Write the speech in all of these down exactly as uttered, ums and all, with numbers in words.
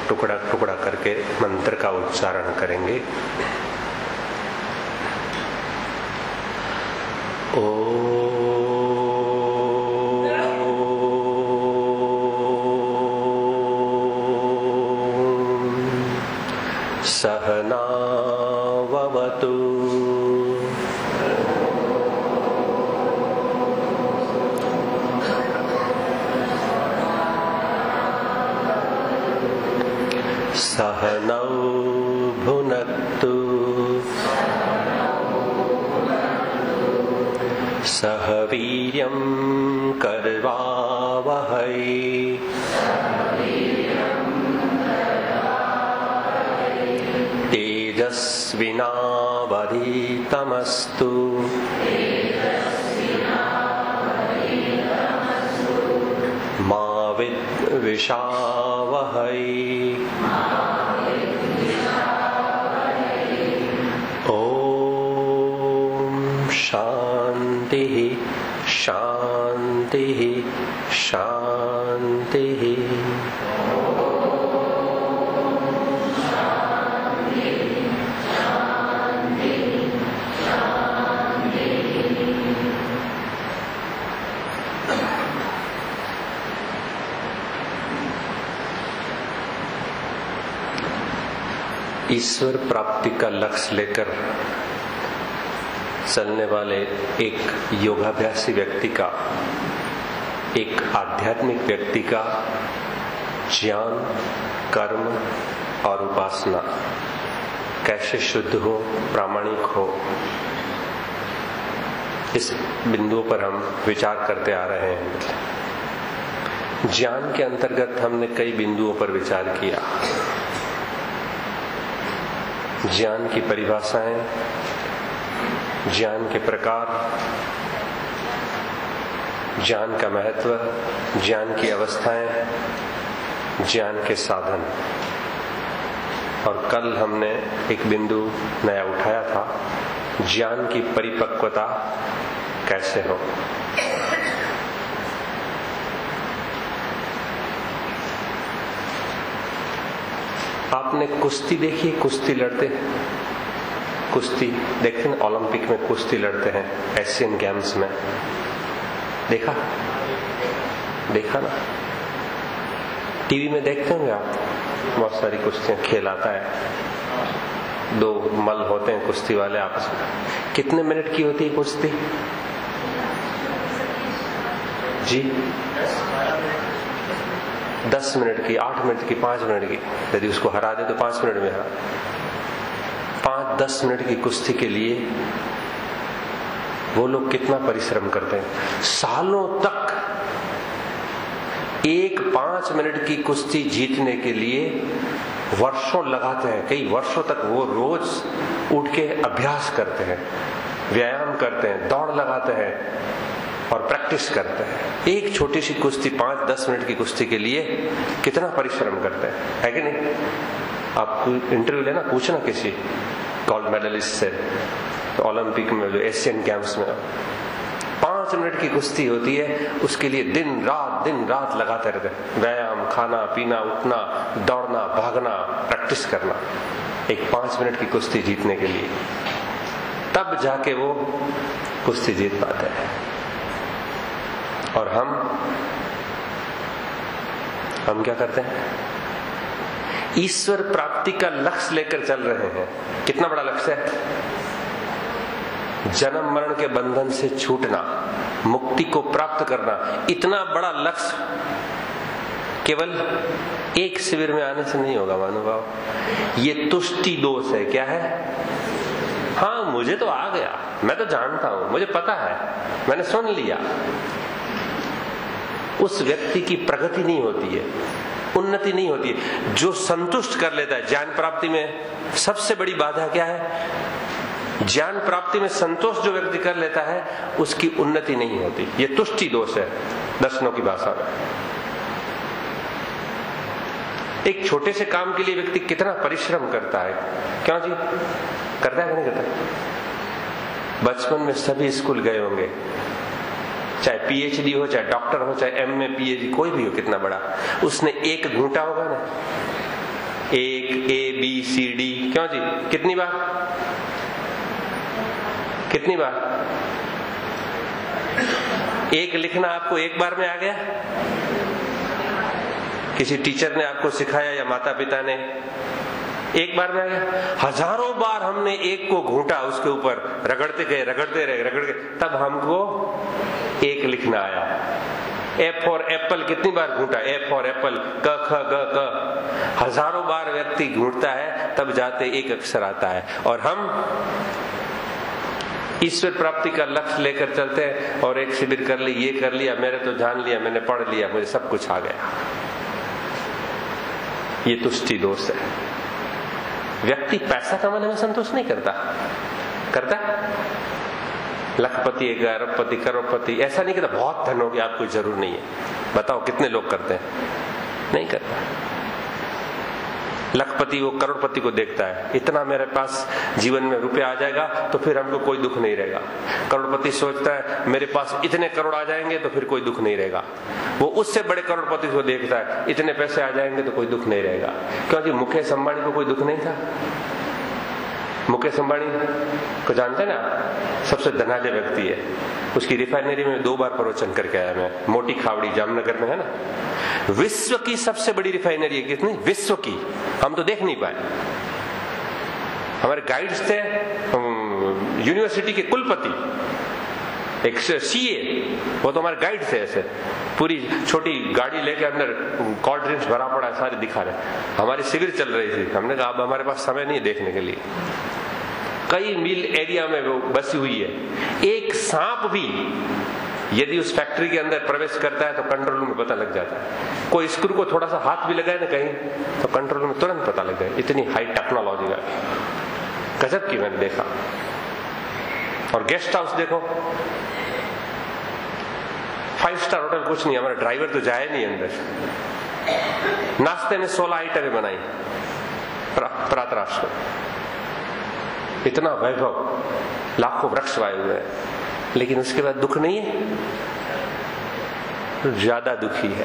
टुकड़ा टुकड़ा करके मंत्र का उच्चारण करेंगे। ओ सहना ववतु सहनौ भुनक्तु सह वीर्यं करवावहै तेजस्विनावधीतमस्तु मा विद्विषावहै। ओम शांति शांति शांति। ईश्वर प्राप्ति का लक्ष्य लेकर चलने वाले एक योगाभ्यासी व्यक्ति का, एक आध्यात्मिक व्यक्ति का ज्ञान, कर्म और उपासना कैसे शुद्ध हो, प्रामाणिक हो, इस बिंदुओं पर हम विचार करते आ रहे हैं। ज्ञान के अंतर्गत हमने कई बिंदुओं पर विचार किया। ज्ञान की परिभाषाएं, ज्ञान के प्रकार, ज्ञान का महत्व, ज्ञान की अवस्थाएं, ज्ञान के साधन। और कल हमने एक बिंदु नया उठाया था, ज्ञान की परिपक्वता कैसे हो। आपने कुश्ती देखी? कुश्ती लड़ते, कुश्ती देखते हैं, ओलंपिक में कुश्ती लड़ते हैं, एशियन गेम्स में देखा देखा ना, टीवी में देखते होंगे आप, बहुत सारी कुश्तियां, खेल आता है, दो मल होते हैं कुश्ती वाले आपस में। कितने मिनट की होती है कुश्ती जी? दस मिनट की, आठ मिनट की, पांच मिनट की। यदि उसको हरा दे तो पांच मिनट में हरा। पांच दस मिनट की कुश्ती के लिए वो लोग कितना परिश्रम करते हैं। सालों तक एक पांच मिनट की कुश्ती जीतने के लिए वर्षों लगाते हैं। कई वर्षों तक वो रोज उठ के अभ्यास करते हैं, व्यायाम करते हैं, दौड़ लगाते हैं और प्रैक्टिस करते हैं। एक छोटी सी कुश्ती, पांच दस मिनट की कुश्ती के लिए कितना परिश्रम करते हैं, है कि नहीं? आप इंटरव्यू लेना, पूछना किसी गोल्ड मेडलिस्ट से, तो ओलंपिक में, जो एशियन गेम्स में पांच मिनट की कुश्ती होती है, उसके लिए दिन रात दिन रात लगाते रहते हैं। व्यायाम, खाना पीना, उठना, दौड़ना, भागना, प्रैक्टिस करना, एक पांच मिनट की कुश्ती जीतने के लिए। तब जाके वो कुश्ती जीत पाते हैं। और हम हम क्या करते हैं? ईश्वर प्राप्ति का लक्ष्य लेकर चल रहे हैं। कितना बड़ा लक्ष्य है? जन्म मरण के बंधन से छूटना, मुक्ति को प्राप्त करना। इतना बड़ा लक्ष्य केवल एक शिविर में आने से नहीं होगा महानुभाव। ये तुष्टि दोष है। क्या है? हाँ, मुझे तो आ गया, मैं तो जानता हूं, मुझे पता है, मैंने सुन लिया। उस व्यक्ति की प्रगति नहीं होती है, उन्नति नहीं होती है। जो संतुष्ट कर लेता है, ज्ञान प्राप्ति में सबसे बड़ी बाधा क्या है? ज्ञान प्राप्ति में संतोष जो व्यक्ति कर लेता है, उसकी उन्नति नहीं होती। ये तुष्टि दोष है दर्शनों की भाषा में। एक छोटे से काम के लिए व्यक्ति कितना परिश्रम करता है, क्यों जी? करता है कि नहीं करता? बचपन में सभी स्कूल गए होंगे, चाहे पीएचडी हो, चाहे डॉक्टर हो, चाहे एमए पीएचडी, कोई भी हो, कितना बड़ा, उसने एक घूंटा होगा ना, एक, ए बी सी डी, क्यों जी? कितनी बार कितनी बार एक लिखना आपको एक बार में आ गया? किसी टीचर ने आपको सिखाया या माता पिता ने? एक बार में आ गया? हजारों बार हमने एक को घूंटा, उसके ऊपर रगड़ते गए रगड़ते रहे रगड़ गए, तब हमको एक लिखना आया। ए फॉर एप्पल कितनी बार घूंटा? ए फॉर एप्पल, क ख ग क, हजारों बार व्यक्ति घूंटता है तब जाते एक अक्षर आता है। और हम ईश्वर प्राप्ति का लक्ष्य लेकर चलते हैं और एक शिविर कर ली, ये कर लिया, मैंने तो जान लिया, मैंने पढ़ लिया, मुझे सब कुछ आ गया। ये तुष्टि दोष है। व्यक्ति पैसा कमाने में संतोष नहीं करता। करता लखपति, अरबपति, करोड़पति, ऐसा नहीं कहता बहुत धन हो गया, आपको जरूर नहीं है। बताओ कितने लोग करते हैं? नहीं करता। लखपति वो करोड़पति को देखता है, इतना मेरे पास जीवन में रुपया आ जाएगा तो फिर हमको कोई दुख नहीं रहेगा। करोड़पति सोचता है मेरे पास इतने करोड़ आ जाएंगे तो फिर कोई दुख नहीं रहेगा। वो उससे बड़े करोड़पति को देखता है, इतने पैसे आ जाएंगे तो कोई दुख नहीं रहेगा। क्योंकि मुकेश अंबानी को कोई दुख नहीं था। मुकेश अंबानी को जानते ना, सबसे धनाढ्य व्यक्ति है। उसकी रिफाइनरी में दो बार प्रवचन करके आया मैं, मोटी खावड़ी जामनगर में है ना। विश्व की सबसे बड़ी रिफाइनरी है, कितनी? विश्व की। हम तो देख नहीं पाए। हमारे गाइड्स थे यूनिवर्सिटी के कुलपति, एक सीए, वो तो हमारे गाइड थे। ऐसे पूरी छोटी गाड़ी लेके अंदर कोल्ड ड्रिंक्स भरा पड़ा है, सारे दिखा रहे। हमारी शिविर चल रही थी, हमने कहा अब हमारे पास समय नहीं देखने के लिए। कई मील एरिया में वो बसी हुई है। एक सांप भी यदि उस फैक्ट्री के अंदर प्रवेश करता है तो कंट्रोल रूम में पता लग जाता है। कोई स्क्रू को थोड़ा सा हाथ भी लगाए ना कहीं तो कंट्रोल रूम में तुरंत पता लग जाए। इतनी हाई टेक्नोलॉजी है, गजब की मैंने देखा। और गेस्ट हाउस देखो, फाइव स्टार होटल कुछ नहीं, हमारा ड्राइवर तो जाए नहीं अंदर। नाश्ते में सोलह आइटमें बनाई प्रातराश में, इतना वैभव, लाखों वृक्ष वाए हुए हैं, लेकिन उसके बाद दुख नहीं है, ज्यादा दुखी है।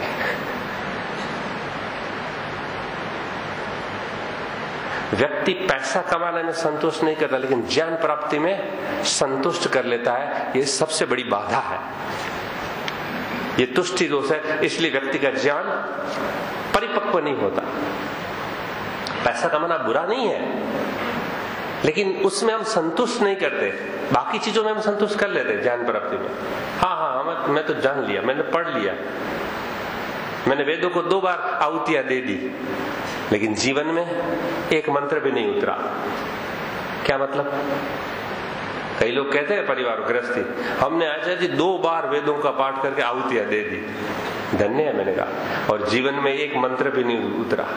व्यक्ति पैसा कमाने में संतोष नहीं करता, लेकिन ज्ञान प्राप्ति में संतुष्ट कर लेता है। ये सबसे बड़ी बाधा है, ये तुष्टि दोष है। इसलिए व्यक्ति का ज्ञान परिपक्व नहीं होता। पैसा कमाना बुरा नहीं है, लेकिन उसमें हम संतुष्ट नहीं करते। बाकी चीजों में हम संतुष्ट कर लेते हैं ज्ञान प्राप्ति में। हाँ हाँ मैं, मैं तो जान लिया, मैंने पढ़ लिया, मैंने वेदों को दो बार आहुतियां दे दी, लेकिन जीवन में एक मंत्र भी नहीं उतरा। क्या मतलब? कई लोग कहते हैं परिवार गृहस्थी, हमने आचार्य जी दो बार वेदों का पाठ करके आहुतियां दे दी, धन्य है मैंने कहा, और जीवन में एक मंत्र भी नहीं उतरा।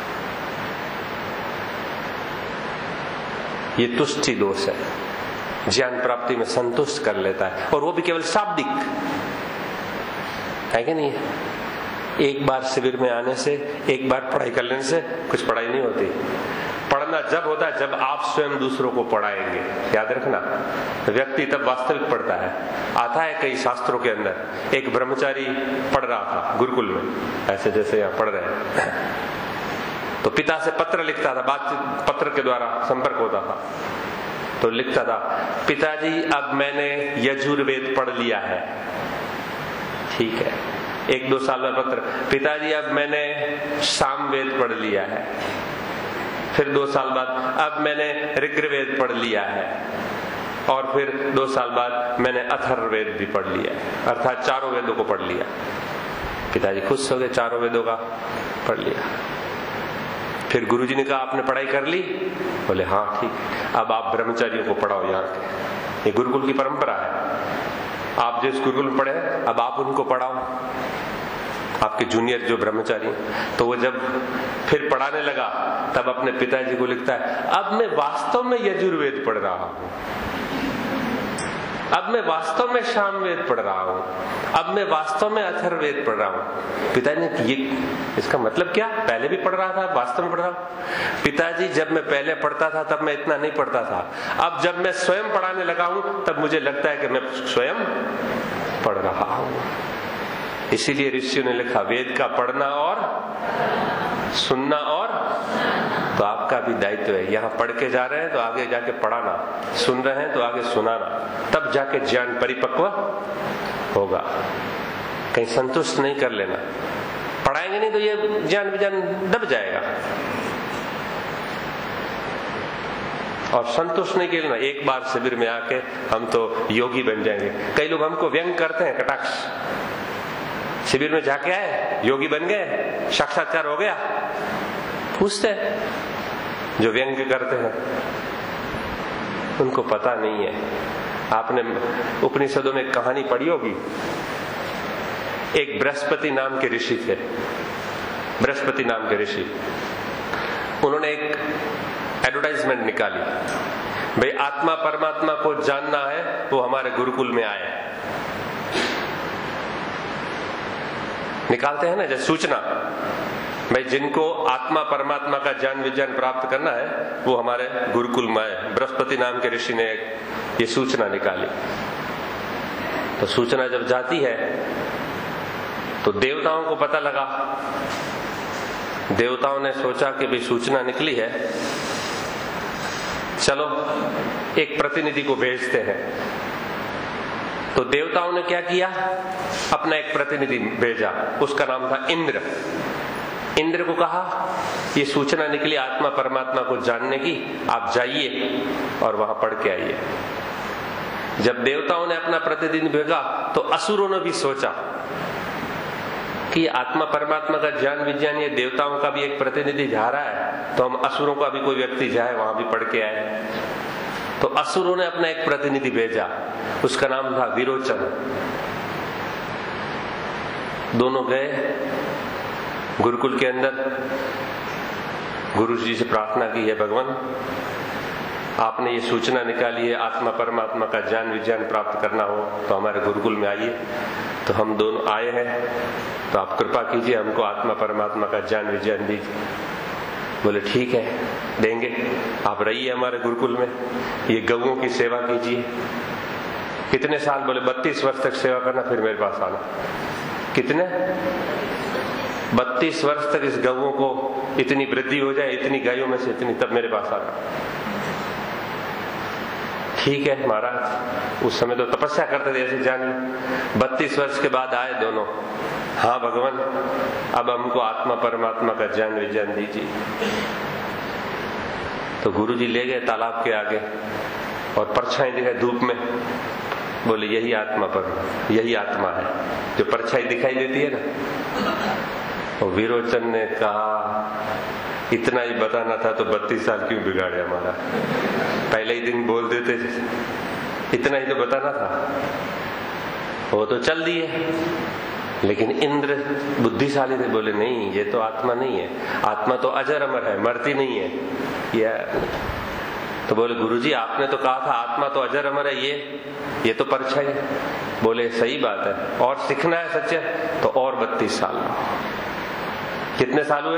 ये तुष्टि दोष है। ज्ञान प्राप्ति में संतुष्ट कर लेता है, और वो भी केवल शाब्दिक है कि नहीं है। एक बार शिविर में आने से, एक बार पढ़ाई कर लेने से कुछ पढ़ाई नहीं होती। पढ़ना जब होता है जब आप स्वयं दूसरों को पढ़ाएंगे, याद रखना। व्यक्ति तब वास्तविक पढ़ता है। आता है कई शास्त्रों के अंदर, एक ब्रह्मचारी पढ़ रहा था गुरुकुल में, ऐसे जैसे यहाँ पढ़ रहे हैं, तो पिता से पत्र लिखता था, बातचीत पत्र के द्वारा संपर्क होता था। तो लिखता था, पिताजी अब मैंने यजुर्वेद पढ़ लिया है। ठीक है। एक दो साल में पत्र, पिताजी अब मैंने सामवेद पढ़ लिया है। फिर दो साल बाद, अब मैंने ऋग्वेद पढ़ लिया है। और फिर दो साल बाद मैंने अथर्ववेद भी पढ़ लिया है, अर्थात चारों वेदों को पढ़ लिया। पिताजी खुश हो गए, चारों वेदों का पढ़ लिया। फिर गुरुजी ने कहा आपने पढ़ाई कर ली? बोले हाँ ठीक, अब आप ब्रह्मचारियों को पढ़ाओ यहाँ के, ये गुरुकुल की परंपरा है। आप जिस गुरुकुल में पढ़े अब आप उनको पढ़ाओ, आपके जूनियर जो ब्रह्मचारी। तो वो जब फिर पढ़ाने लगा तब अपने पिताजी को लिखता है, अब मैं वास्तव में यजुर्वेद पढ़ रहा हूँ, अब मैं वास्तव में सामवेद पढ़ रहा हूँ, अब मैं वास्तव में अथर्ववेद पढ़ रहा हूँ। पिताजी ने ये इसका मतलब क्या? पहले भी पढ़ रहा था, वास्तव में पढ़ रहा हूँ। पिताजी जब मैं पहले पढ़ता था तब मैं इतना नहीं पढ़ता था, अब जब मैं स्वयं पढ़ाने लगा हूँ तब मुझे लगता है कि मैं स्वयं पढ़ रहा हूँ। इसीलिए ऋषियों ने लिखा, वेद का पढ़ना और सुनना और तो आपका भी दायित्व है, यहाँ पढ़ के जा रहे हैं तो आगे जाके पढ़ाना, सुन रहे हैं तो आगे सुनाना, तब जाके ज्ञान परिपक्व होगा। कहीं संतुष्ट नहीं कर लेना, पढ़ाएंगे नहीं तो ये ज्ञान विज्ञान दब जाएगा। और संतुष्ट नहीं करना, एक बार शिविर में आके हम तो योगी बन जाएंगे। कई लोग हमको व्यंग करते हैं, कटाक्ष, शिविर में जाके आए योगी बन गए, साक्षात्कार हो गया, पूछते हैं जो व्यंग करते हैं, उनको पता नहीं है। आपने उपनिषदों में कहानी पढ़ी होगी, एक बृहस्पति नाम के ऋषि थे, बृहस्पति नाम के ऋषि, उन्होंने एक एडवर्टाइजमेंट निकाली, भाई आत्मा परमात्मा को जानना है वो हमारे गुरुकुल में आए। निकालते हैं ना जैसे सूचना, भाई जिनको आत्मा परमात्मा का ज्ञान विज्ञान प्राप्त करना है वो हमारे गुरुकुल में आए। बृहस्पति नाम के ऋषि ने ये सूचना निकाली। तो सूचना जब जाती है तो देवताओं को पता लगा, देवताओं ने सोचा कि भाई सूचना निकली है, चलो एक प्रतिनिधि को भेजते हैं। तो देवताओं ने क्या किया, अपना एक प्रतिनिधि भेजा, उसका नाम था इंद्र। इंद्र को कहा ये सूचना निकली आत्मा परमात्मा को जानने की, आप जाइए और वहां पढ़ के आइए। जब देवताओं ने अपना प्रतिनिधि भेजा तो असुरों ने भी सोचा कि आत्मा परमात्मा का ज्ञान विज्ञान ये देवताओं का भी एक प्रतिनिधि जा रहा है, तो हम असुरों का भी कोई व्यक्ति जाए वहां भी पढ़ के आए। तो असुरों ने अपना एक प्रतिनिधि भेजा, उसका नाम था विरोचन। दोनों गए गुरुकुल के अंदर, गुरु जी से प्रार्थना की है, भगवान आपने ये सूचना निकाली है आत्मा परमात्मा का ज्ञान विज्ञान प्राप्त करना हो तो हमारे गुरुकुल में आइए। तो हम दोनों आए हैं, तो आप कृपा कीजिए हमको आत्मा परमात्मा का ज्ञान विज्ञान दीजिए। बोले ठीक है देंगे, आप रहिए हमारे गुरुकुल में, ये गौओं की सेवा कीजिए। कितने साल? बोले बत्तीस वर्ष तक सेवा करना, फिर मेरे पास आना। कितने? बत्तीस वर्ष तक इस गौओं को इतनी वृद्धि हो जाए, इतनी गायों में से इतनी, तब मेरे पास आना। ठीक है महाराज, उस समय तो तपस्या करते थे ऐसे जान। बत्तीस वर्ष के बाद आए दोनों, हाँ भगवान अब हमको आत्मा परमात्मा का ज्ञान विज्ञान दीजिए। तो गुरुजी ले गए तालाब के आगे और परछाई दिखाई धूप में, बोले यही आत्मा पर, यही आत्मा है जो परछाई दिखाई देती है ना। और विरोचन ने कहा इतना ही बताना था तो बत्तीस साल क्यों बिगाड़े हमारा, पहले ही दिन बोल देते, इतना ही तो बताना था। वो तो चल दिए, लेकिन इंद्र बुद्धिशाली थे, बोले नहीं ये तो आत्मा नहीं है, आत्मा तो अजर अमर है, मरती नहीं है। या तो बोले गुरुजी आपने तो कहा था आत्मा तो अजर अमर है, ये ये तो परछाई। बोले सही बात है, और सीखना है सच्चे तो और बत्तीस साल। कितने साल हुए?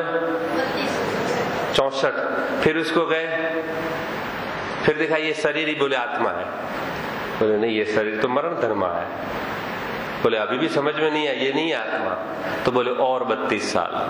चौसठ। फिर उसको गए, फिर देखा ये शरीर ही, बोले आत्मा है। बोले नहीं ये शरीर तो मरण धर्मा है। बोले अभी भी समझ में नहीं आया, ये नहीं है आत्मा। तो बोले और बत्तीस साल,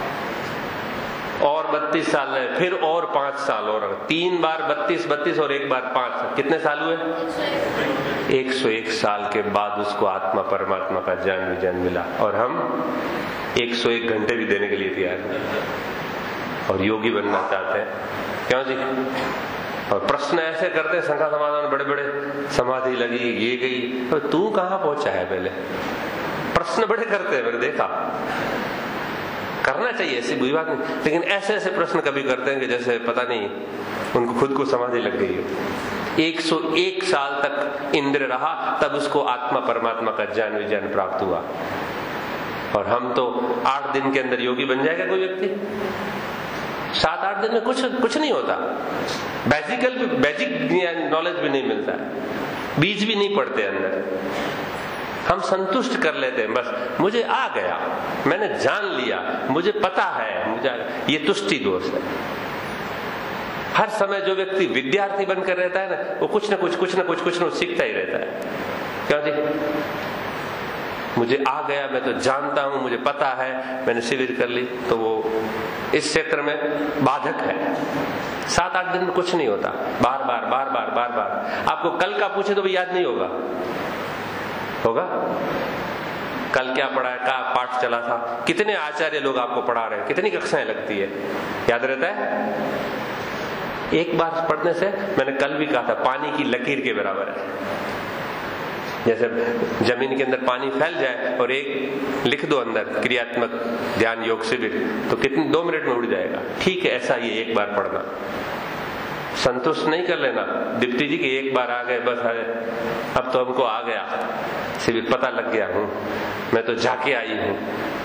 और बत्तीस साल रहे, फिर और पांच साल, और तीन बार बत्तीस बत्तीस और एक बार पांच, कितने साल हुए? एक सौ एक साल के बाद उसको आत्मा परमात्मा का ज्ञान विज्ञान मिला। और हम एक सौ एक घंटे भी देने के लिए तैयार हैं और योगी बनना चाहते हैं। क्यों जी? और प्रश्न ऐसे करते हैं शंका समाधान, बड़े बड़े समाधि लगी, ये गई, तो तू कहां पहुंचा है? पहले प्रश्न बड़े करते हैं, मैंने देखा। करना चाहिए, ऐसी बुरी बात नहीं, लेकिन ऐसे ऐसे प्रश्न कभी करते हैं कि जैसे पता नहीं उनको खुद को समाधि लग गई हो। एक सौ एक साल तक इंद्र रहा, तब उसको आत्मा परमात्मा का ज्ञान विज्ञान प्राप्त हुआ। और हम तो आठ दिन के अंदर योगी बन जाएगा कोई व्यक्ति? सात आठ दिन में कुछ कुछ नहीं होता। बेसिकल भी, बेसिक नॉलेज भी नहीं मिलता है, बीज भी नहीं पड़ते अंदर। हम संतुष्ट कर लेते हैं, बस मुझे आ गया, मैंने जान लिया, मुझे पता है, मुझे ये तुष्टि दोष है। हर समय जो व्यक्ति विद्यार्थी बनकर रहता है ना, वो कुछ ना कुछ कुछ ना कुछ कुछ ना कुछ सीखता ही रहता है। क्यों जी? मुझे आ गया, मैं तो जानता हूं, मुझे पता है, मैंने शिविर कर ली, तो वो इस क्षेत्र में बाधक है। सात आठ दिन में कुछ नहीं होता, बार बार बार बार बार बार। आपको कल का पूछे तो भी याद नहीं होगा। होगा कल क्या पढ़ा है, का पाठ चला था, कितने आचार्य लोग आपको पढ़ा रहे हैं, कितनी कक्षाएं लगती है, याद रहता है? एक बार पढ़ने से, मैंने कल भी कहा था, पानी की लकीर के बराबर है। जैसे जमीन के अंदर पानी फैल जाए और एक लिख दो अंदर क्रियात्मक ध्यान योग शिविर, तो कितने दो मिनट में उड़ जाएगा। ठीक है, ऐसा ये एक बार पढ़ना, संतुष्ट नहीं कर लेना। दीप्ति जी की एक बार आ गए बस, अब तो हमको आ गया शिविर, पता लग गया हूं, मैं तो जाके आई हूं।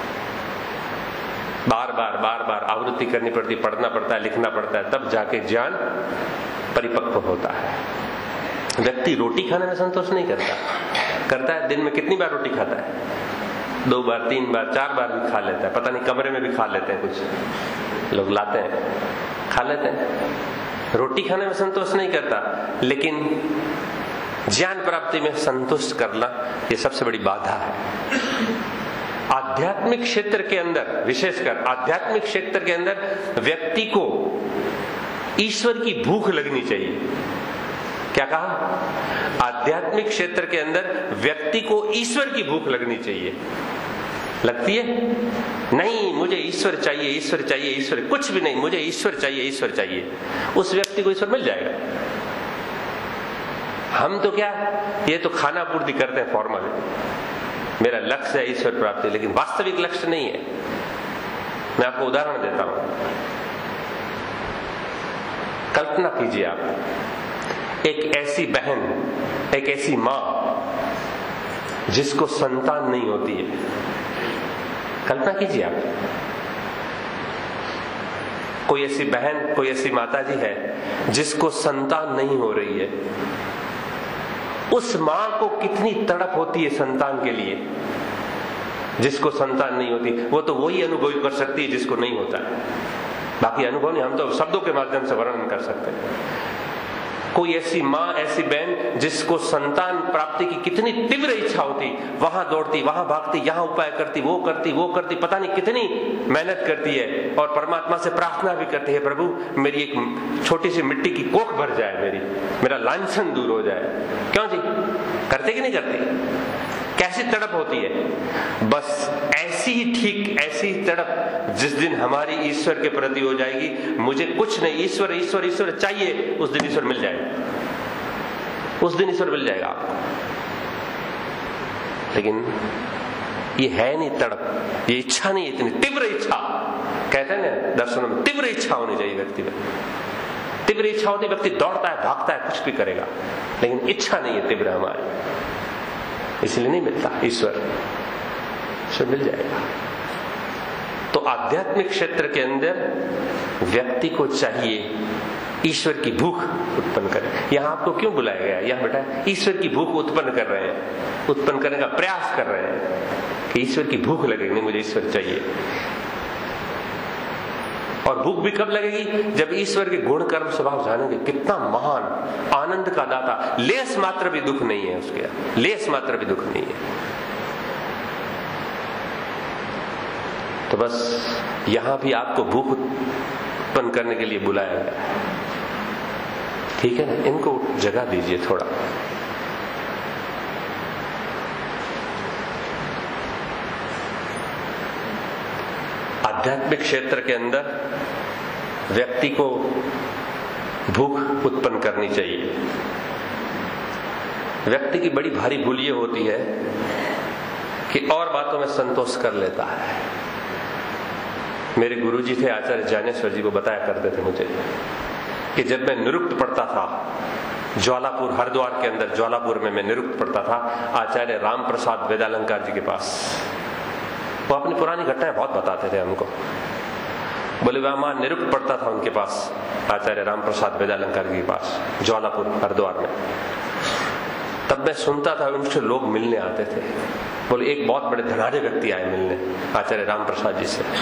बार बार बार बार आवृत्ति करनी पड़ती, पढ़ना पड़ता है, लिखना पड़ता है, तब जाके ज्ञान परिपक्व होता है। व्यक्ति रोटी खाने में संतोष नहीं करता, करता है दिन में कितनी बार रोटी खाता है? दो बार, तीन बार, चार बार भी खा लेता है, पता नहीं कमरे में भी खा लेते हैं, कुछ लोग लाते हैं खा लेते हैं। रोटी खाने में संतोष नहीं करता, लेकिन ज्ञान प्राप्ति में संतुष्ट करना ये सबसे बड़ी बाधा है। आध्यात्मिक क्षेत्र के अंदर, विशेषकर आध्यात्मिक क्षेत्र के अंदर व्यक्ति को ईश्वर की भूख लगनी चाहिए। क्या कहा? आध्यात्मिक क्षेत्र के अंदर व्यक्ति को ईश्वर की भूख लगनी चाहिए। लगती है? नहीं, मुझे ईश्वर चाहिए, ईश्वर चाहिए, ईश्वर, कुछ भी नहीं, मुझे ईश्वर चाहिए, ईश्वर चाहिए। उस व्यक्ति को ईश्वर मिल जाएगा। हम तो क्या, ये तो खाना पूर्ति करते हैं फॉर्मल, मेरा लक्ष्य है ईश्वर प्राप्ति, लेकिन वास्तविक लक्ष्य नहीं है। मैं आपको उदाहरण देता हूं। कल्पना कीजिए आप, एक ऐसी बहन, एक ऐसी मां जिसको संतान नहीं होती है। कल्पना कीजिए आप, कोई ऐसी बहन, कोई ऐसी माता जी है जिसको संतान नहीं हो रही है। उस मां को कितनी तड़प होती है संतान के लिए। जिसको संतान नहीं होती, वो तो वही अनुभव कर सकती है जिसको नहीं होता है। बाकी अनुभव नहीं, हम तो शब्दों के माध्यम से वर्णन कर सकते हैं। कोई ऐसी माँ, ऐसी बहन जिसको संतान प्राप्ति की कितनी तीव्र इच्छा होती, वहां दौड़ती, वहां भागती, यहां उपाय करती, वो करती, वो करती, पता नहीं कितनी मेहनत करती है, और परमात्मा से प्रार्थना भी करती है, प्रभु मेरी एक छोटी सी मिट्टी की कोख भर जाए, मेरी मेरा लांछन दूर हो जाए। क्यों जी? करते कि नहीं करते? कैसी तड़प होती है। बस ऐसी ही, ठीक ऐसी ही तड़प जिस दिन हमारी ईश्वर के प्रति हो जाएगी, मुझे कुछ नहीं, ईश्वर ईश्वर ईश्वर चाहिए, उस दिन ईश्वर मिल जाएगा। उस दिन ईश्वर मिल जाएगा आपको। लेकिन ये है नहीं तड़प, ये इच्छा नहीं, इतनी तीव्र इच्छा। कहते हैं ना दर्शनों में, तीव्र इच्छा होनी चाहिए व्यक्ति में। तीव्र इच्छा होती, व्यक्ति दौड़ता है, भागता है, कुछ भी करेगा, लेकिन इच्छा नहीं है तीव्र हमारी, इसलिए नहीं मिलता ईश्वर। ईश्वर मिल जाएगा। तो आध्यात्मिक क्षेत्र के अंदर व्यक्ति को चाहिए ईश्वर की भूख उत्पन्न करे। यहां आपको क्यों बुलाया गया? यहां बेटा ईश्वर की भूख उत्पन्न कर रहे हैं, उत्पन्न करने का प्रयास कर रहे हैं कि ईश्वर की भूख लगेगी, नहीं मुझे ईश्वर चाहिए। और भूख भी कब लगेगी? जब ईश्वर के गुण कर्म स्वभाव जानेंगे, कितना महान आनंद का दाता, लेस मात्र भी दुख नहीं है उसके, लेस मात्र भी दुख नहीं है। तो बस यहां भी आपको भूख उत्पन्न करने के लिए बुलाया गया। ठीक है ना? इनको जगह दीजिए थोड़ा। आध्यात्मिक क्षेत्र के अंदर व्यक्ति को भूख उत्पन्न करनी चाहिए। व्यक्ति की बड़ी भारी भूल ये होती है कि और बातों में संतोष कर लेता है। मेरे गुरुजी थे आचार्य ज्ञानेश्वर जी, को बताया करते थे मुझे कि जब मैं निरुक्त पढ़ता था ज्वालापुर, हरिद्वार के अंदर ज्वालापुर में मैं निरुक्त पढ़ता था आचार्य राम प्रसाद वेदालंकार जी के पास। वो अपनी पुरानी घटनाएं बहुत बताते थे हमको। बोले वह मां निरुक्त पढ़ता था उनके पास, आचार्य राम प्रसाद वेदालंकार जी के पास, ज्वालापुर हरिद्वार में। तब मैं सुनता था, उनसे लोग मिलने आते थे। बोले एक बहुत बड़े धनाढ़ व्यक्ति आए मिलने आचार्य राम प्रसाद जी से।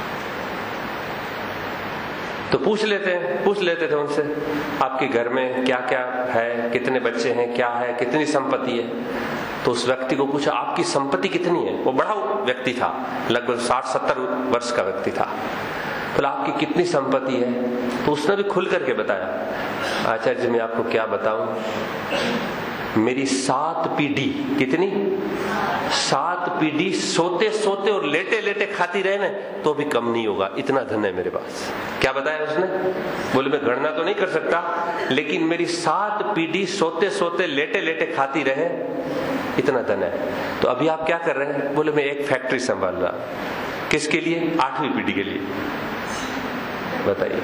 तो पूछ लेते हैं पूछ लेते थे उनसे, आपके घर में क्या क्या है, कितने बच्चे हैं, क्या है, कितनी संपत्ति है। तो उस व्यक्ति को पूछा, आपकी संपत्ति कितनी है? वो बड़ा व्यक्ति था, लगभग साठ सत्तर वर्ष का व्यक्ति था। बोला आपकी कितनी संपत्ति है? तो उसने भी खुल करके बताया, आचार्य जी मैं आपको क्या बताऊं, मेरी सात पीढ़ी, कितनी? सात पीढ़ी सोते सोते और लेटे लेटे खाती रहे ना तो भी कम नहीं होगा, इतना धन है मेरे पास। क्या बताया उसने? बोले मैं गणना तो नहीं कर सकता, लेकिन मेरी सात पीढ़ी सोते सोते लेटे लेटे खाती रहे, इतना धन है। तो अभी आप क्या कर रहे हैं? बोले मैं एक फैक्ट्री संभाल रहा। किसके लिए? आठवीं पीढ़ी के लिए। बताइए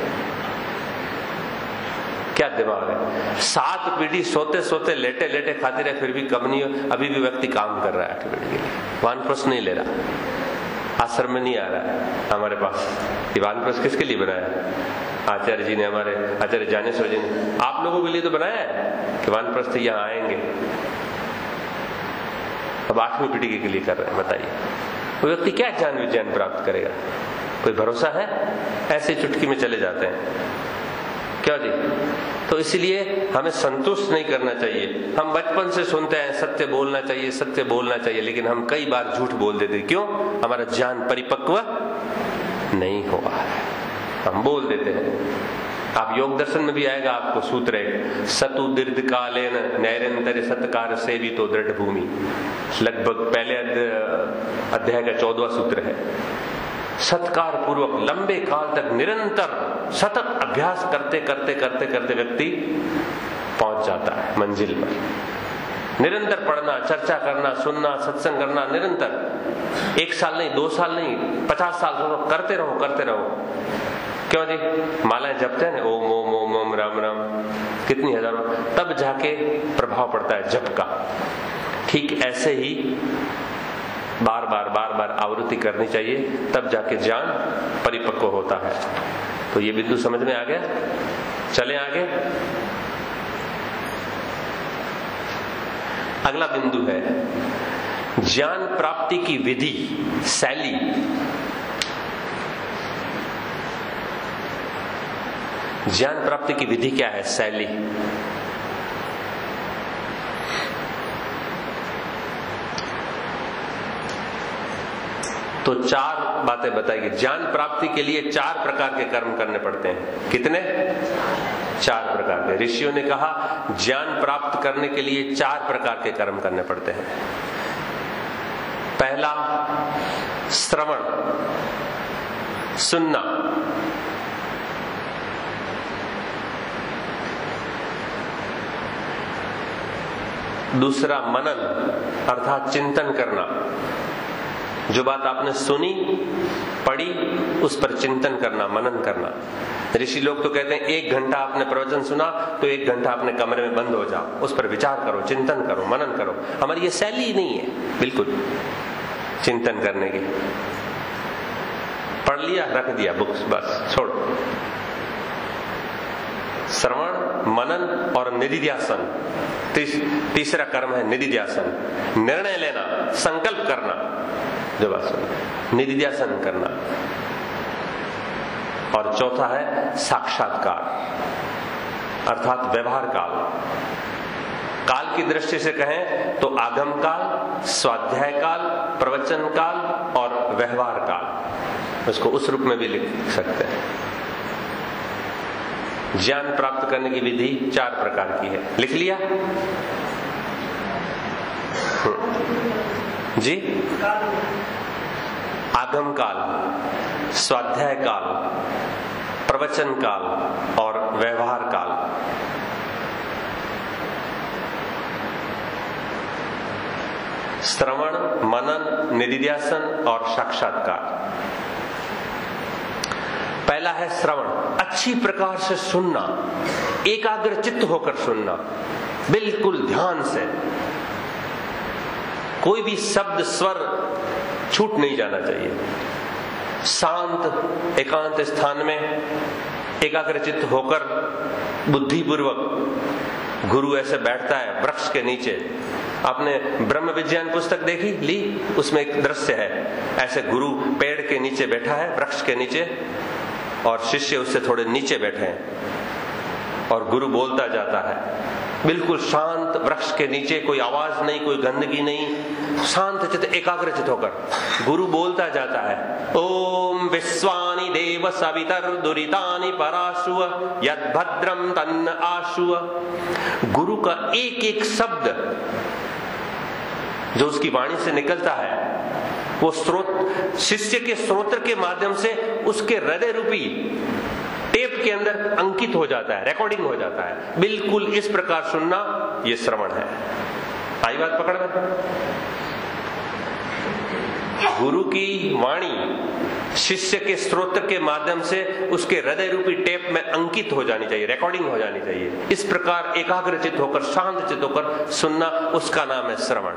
क्या दिमाग है? सात पीढ़ी सोते सोते लेटे लेटे खाती रहे फिर भी कम नहीं हो, अभी भी व्यक्ति काम कर रहा है आठवीं पीढ़ी के लिए, वानप्रस्थ नहीं ले रहा, आश्रम में नहीं आ रहा है हमारे पास। ये वानप्रस्थ किसके लिए बनाया? आचार्य जी ने, हमारे आचार्य ज्ञानेश्वर जी ने आप लोगों के लिए तो बनाया है कि वानप्रस्थ यहाँ आएंगे। अब आठवीं पीढ़ी के लिए कर रहे हैं। बताइए वो व्यक्ति क्या ज्ञान विज्ञान प्राप्त करेगा? कोई भरोसा है? ऐसे चुटकी में चले जाते हैं। क्यों जी? तो इसलिए हमें संतुष्ट नहीं करना चाहिए। हम बचपन से सुनते हैं सत्य बोलना चाहिए, सत्य बोलना चाहिए, लेकिन हम कई बार झूठ बोल देते। क्यों? हमारा ज्ञान परिपक्व नहीं हुआ है, हम बोल देते हैं। आप योग दर्शन में भी आएगा आपको सूत्र है, सतु दीर्घ कालेन नैरंतर सत्कार सेवितो दृढ़ भूमि, लगभग पहले अध्याय का चौदहवां सूत्र है। सत्कार पूर्वक लंबे काल तक निरंतर सतत अभ्यास करते करते करते करते व्यक्ति पहुंच जाता है मंजिल पर। निरंतर पढ़ना, चर्चा करना, सुनना, सत्संग करना, निरंतर, एक साल नहीं, दो साल नहीं, पचास साल करते रहो करते रहो। क्यों जी? मालाएं जपते हैं ना, ओम ओम ओम ओम राम राम, कितनी हजारों, तब जाके प्रभाव पड़ता है जप का। ठीक ऐसे ही बार बार बार बार आवृत्ति करनी चाहिए, तब जाके ज्ञान परिपक्व होता है। तो ये बिंदु समझ में आ गया? चले आगे। अगला बिंदु है ज्ञान प्राप्ति की विधि, शैली। ज्ञान प्राप्ति की विधि क्या है? शैली। तो चार बातें बताएगी। ज्ञान प्राप्ति के लिए चार प्रकार के कर्म करने पड़ते हैं। कितने? चार प्रकार के। ऋषियों ने कहा ज्ञान प्राप्त करने के लिए चार प्रकार के कर्म करने पड़ते हैं। पहला श्रवण, सुनना। दूसरा मनन अर्थात चिंतन करना। जो बात आपने सुनी, पढ़ी, उस पर चिंतन करना, मनन करना। ऋषि लोग तो कहते हैं एक घंटा आपने प्रवचन सुना तो एक घंटा अपने कमरे में बंद हो जाओ, उस पर विचार करो, चिंतन करो, मनन करो। हमारी ये शैली ही नहीं है बिल्कुल चिंतन करने की। पढ़ लिया, रख दिया बुक्स, बस छोड़ो। श्रवण, मनन और निधिध्यासन। तीस, तीसरा कर्म है निधिध्यासन, निर्णय लेना, संकल्प करना। जो बात सुन, निधिध्यासन करना। और चौथा है साक्षात्कार अर्थात व्यवहार काल। काल की दृष्टि से कहें तो आगम काल, स्वाध्याय काल, प्रवचन काल और व्यवहार काल, उसको उस रूप में भी लिख सकते हैं। ज्ञान प्राप्त करने की विधि चार प्रकार की है। लिख लिया जी? आगम काल, स्वाध्याय काल, प्रवचन काल और व्यवहार काल। श्रवण, मनन, निधिध्यासन और साक्षात्कार। पहला है श्रवण, अच्छी प्रकार से सुनना, एकाग्र चित्त होकर सुनना, बिल्कुल ध्यान से। कोई भी शब्द स्वर छूट नहीं जाना चाहिए। शांत एकांत स्थान में एकाग्रचित्त होकर बुद्धिपूर्वक गुरु ऐसे बैठता है वृक्ष के नीचे। आपने ब्रह्म विज्ञान पुस्तक देखी ली, उसमें एक दृश्य है, ऐसे गुरु पेड़ के नीचे बैठा है, वृक्ष के नीचे, और शिष्य उससे थोड़े नीचे बैठे हैं और गुरु बोलता जाता है। बिल्कुल शांत वृक्ष के नीचे, कोई आवाज नहीं, कोई गंदगी नहीं, शांत चित एकाग्रचित होकर गुरु बोलता जाता है, ओम विश्वानि देव सवितर दुरितानि पराशुव यद भद्रम तन्न आशुव। गुरु का एक एक शब्द जो उसकी वाणी से निकलता है वो स्रोत शिष्य के स्रोत्र के माध्यम से उसके हृदय रूपी टेप के अंदर अंकित हो जाता है, रिकॉर्डिंग हो जाता है। बिल्कुल इस प्रकार सुनना ये श्रवण है। आई बात पकड़ में? गुरु की वाणी शिष्य के स्रोत्र के माध्यम से उसके हृदय रूपी टेप में अंकित हो जानी चाहिए, रिकॉर्डिंग हो जानी चाहिए। इस प्रकार एकाग्रचित होकर शांतचित होकर सुनना, उसका नाम है श्रवण।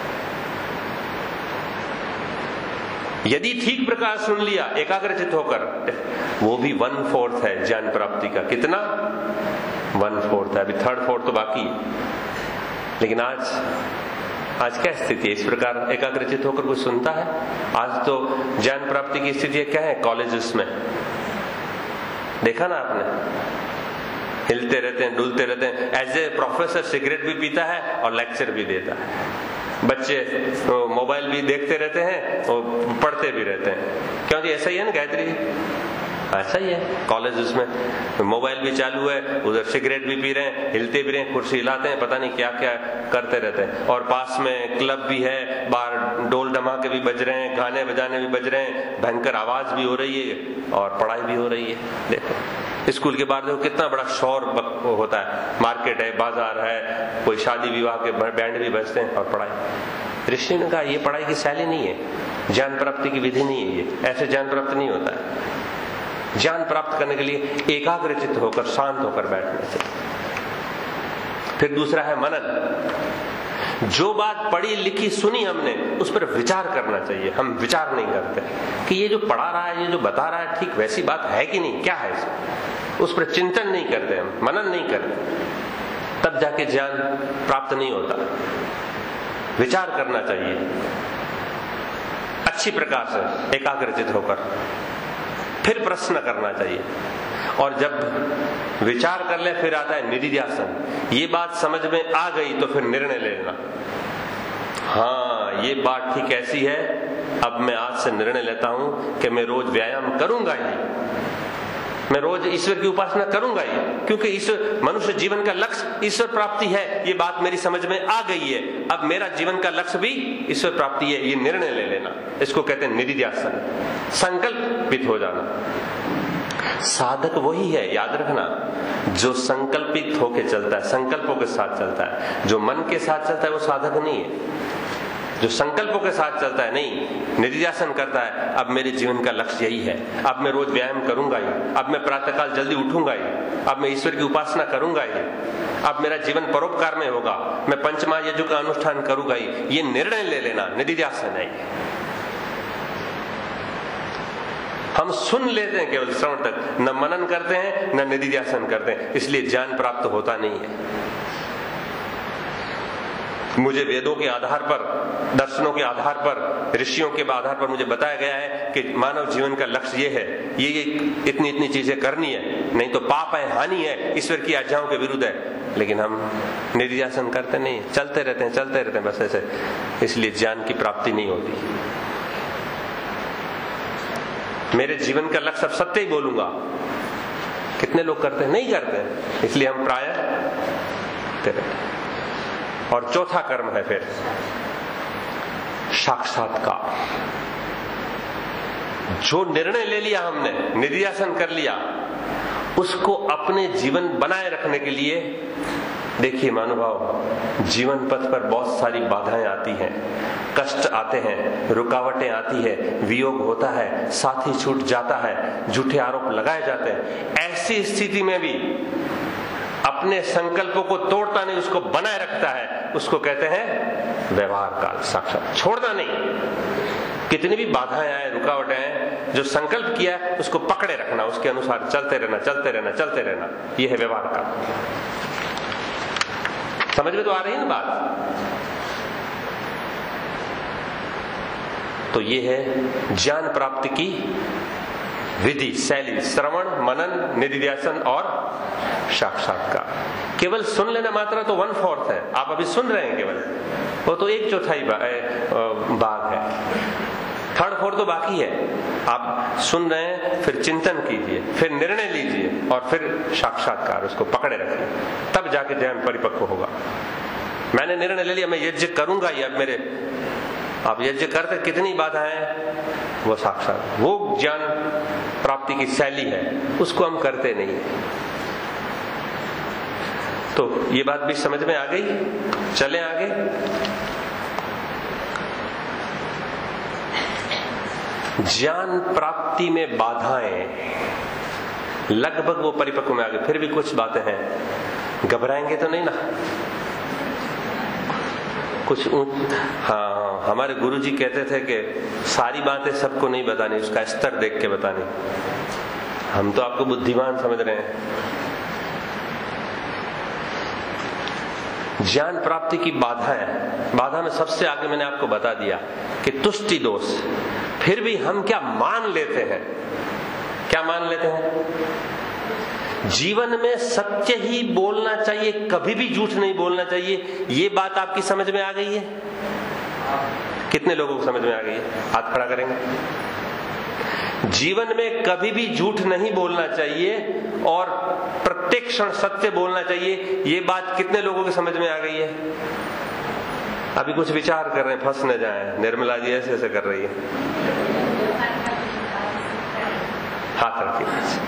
यदि ठीक प्रकार सुन लिया एकाग्रचित होकर, वो भी वन फोर्थ है ज्ञान प्राप्ति का। कितना? वन फोर्थ है, अभी थर्ड फोर्थ तो बाकी है। लेकिन आज आज क्या स्थिति है? इस प्रकार एकाग्रचित होकर कोई सुनता है? आज तो ज्ञान प्राप्ति की स्थिति क्या है? कॉलेजेस में देखा ना आपने, हिलते रहते हैं, डुलते रहते हैं। एज ए प्रोफेसर सिगरेट भी पीता है और लेक्चर भी देता है। बच्चे तो मोबाइल भी देखते रहते हैं और पढ़ते भी रहते हैं। क्यों जी? ऐसा ही है ना गायत्री, ऐसा ही है। कॉलेजेस में मोबाइल भी चालू है, उधर सिगरेट भी पी रहे हैं, हिलते भी रहे हैं, कुर्सी हिलाते हैं, पता नहीं क्या क्या करते रहते हैं। और पास में क्लब भी है, बाहर डोल धमाके भी बज रहे हैं, गाने बजाने भी बज रहे हैं, भयंकर आवाज भी हो रही है और पढ़ाई भी हो रही है। देखो स्कूल के बाहर देखो कितना बड़ा शोर होता है, मार्केट है, बाजार है, कोई शादी विवाह के बैंड भी बजते हैं और पढ़ाई। ऋषि ने कहा ये पढ़ाई की शैली नहीं है, ज्ञान प्राप्ति की विधि नहीं है, ये ऐसे ज्ञान प्राप्त नहीं होता है। ज्ञान प्राप्त करने के लिए एकाग्रचित होकर शांत होकर बैठना चाहिए। फिर दूसरा है मनन। जो बात पढ़ी लिखी सुनी हमने उस पर विचार करना चाहिए। हम विचार नहीं करते कि ये जो पढ़ा रहा है, ये जो बता रहा है, ठीक वैसी बात है कि नहीं, क्या है इसमें, उस पर चिंतन नहीं करते, हम मनन नहीं करते, तब जाके ज्ञान प्राप्त नहीं होता। विचार करना चाहिए अच्छी प्रकार से एकाग्रचित होकर, फिर प्रश्न करना चाहिए। और जब विचार कर ले फिर आता है निधिध्यासन। ये बात समझ में आ गई तो फिर निर्णय ले लेना, हाँ ये बात ठीक ऐसी है, अब मैं आज से निर्णय लेता हूं कि मैं रोज व्यायाम करूंगा ही, मैं रोज ईश्वर की उपासना करूंगा ही, क्योंकि ईश्वर मनुष्य जीवन का लक्ष्य ईश्वर प्राप्ति है, ये बात मेरी समझ में आ गई है। अब मेरा जीवन का लक्ष्य भी ईश्वर प्राप्ति है, ये निर्णय ले लेना। इसको कहते हैं निधिध्यासन, संकल्पित हो जाना। साधक वही है, याद रखना, जो संकल्पित होके चलता है, संकल्पों के साथ चलता है। जो मन के साथ चलता है वो साधक नहीं है। जो संकल्पों के साथ चलता है, नहीं, निधिध्यासन करता है, अब मेरे जीवन का लक्ष्य यही है, अब मैं रोज व्यायाम करूंगा ही, अब मैं प्रातःकाल जल्दी उठूंगा ही, अब मैं ईश्वर की उपासना करूंगा ही, अब मेरा जीवन परोपकार में होगा, मैं पंचमहायज्ञ का अनुष्ठान करूंगा ही, ये निर्णय ले लेना निधिध्यासन है। हम सुन लेते हैं केवल श्रवण तक, न मनन करते हैं न निधिध्यासन करते हैं, इसलिए ज्ञान प्राप्त होता नहीं है। मुझे वेदों के आधार पर, दर्शनों के आधार पर, ऋषियों के आधार पर मुझे बताया गया है कि मानव जीवन का लक्ष्य ये है, ये ये इतनी इतनी चीजें करनी है, नहीं तो पाप है, हानि है, ईश्वर की आज्ञाओं के विरुद्ध है। लेकिन हम निधिध्यासन करते नहीं, चलते रहते हैं चलते रहते हैं बस ऐसे, इसलिए ज्ञान की प्राप्ति नहीं होती। मेरे जीवन का लक्ष्य अब सत्य ही बोलूंगा, कितने लोग करते हैं? नहीं करते, इसलिए हम प्रायः करते हैं। और चौथा कर्म है फिर साक्षात्कार। जो निर्णय ले लिया हमने, निधिध्यासन कर लिया, उसको अपने जीवन बनाए रखने के लिए, देखिए महानुभाव, जीवन पथ पर बहुत सारी बाधाएं आती हैं, कष्ट आते हैं, रुकावटें आती है, वियोग होता है, साथी छूट जाता है, झूठे आरोप लगाए जाते हैं। ऐसी स्थिति में भी अपने संकल्पों को तोड़ता नहीं, उसको बनाए रखता है, उसको कहते हैं व्यवहार काल। साक्षात छोड़ना नहीं, कितनी भी बाधाएं आए, रुकावटें आए, जो संकल्प किया है उसको पकड़े रखना, उसके अनुसार चलते रहना चलते रहना चलते रहना, यह है व्यवहार काल। समझ में तो आ रही है ना बात? तो ये है ज्ञान प्राप्ति की विधि, शैली, श्रवण, मनन, निधिध्यासन और साक्षात्कार। केवल सुन लेना मात्रा तो वन फोर्थ है, आप अभी सुन रहे हैं केवल, वो तो एक चौथाई भाग है, थर्ड फोर्थ तो बाकी है। आप सुन रहे हैं, फिर चिंतन कीजिए, फिर निर्णय लीजिए और फिर साक्षात्कार उसको पकड़े रखिए, तब जाके ध्यान परिपक्व होगा। मैंने निर्णय ले लिया मैं यज्ञ करूंगा, ये अब मेरे, आप यज्ञ करते कितनी बाधाएं, वो साक्षात वो ज्ञान प्राप्ति की शैली है, उसको हम करते नहीं। तो ये बात भी समझ में आ गई। चलें आगे। ज्ञान प्राप्ति में बाधाएं, लगभग वो परिपक्व में आ गए, फिर भी कुछ बातें हैं। घबराएंगे तो नहीं ना? कुछ हाँ, हमारे गुरुजी कहते थे कि सारी बातें सबको नहीं बतानी, उसका स्तर देख के बतानी। हम तो आपको बुद्धिमान समझ रहे हैं। ज्ञान प्राप्ति की बाधा है, बाधा में सबसे आगे मैंने आपको बता दिया कि तुष्टि दोष। फिर भी हम क्या मान लेते हैं, क्या मान लेते हैं? जीवन में सत्य ही बोलना चाहिए, कभी भी झूठ नहीं बोलना चाहिए। ये बात आपकी समझ में आ गई है? कितने लोगों को समझ में आ गई है? हाथ खड़ा करेंगे। जीवन में कभी भी झूठ नहीं बोलना चाहिए और प्रत्येक क्षण सत्य बोलना चाहिए। ये बात कितने लोगों की समझ में आ गई है? अभी कुछ विचार कर रहे हैं, फंस न जाए। निर्मला जी ऐसे ऐसे कर रही है, हाथ रखिए।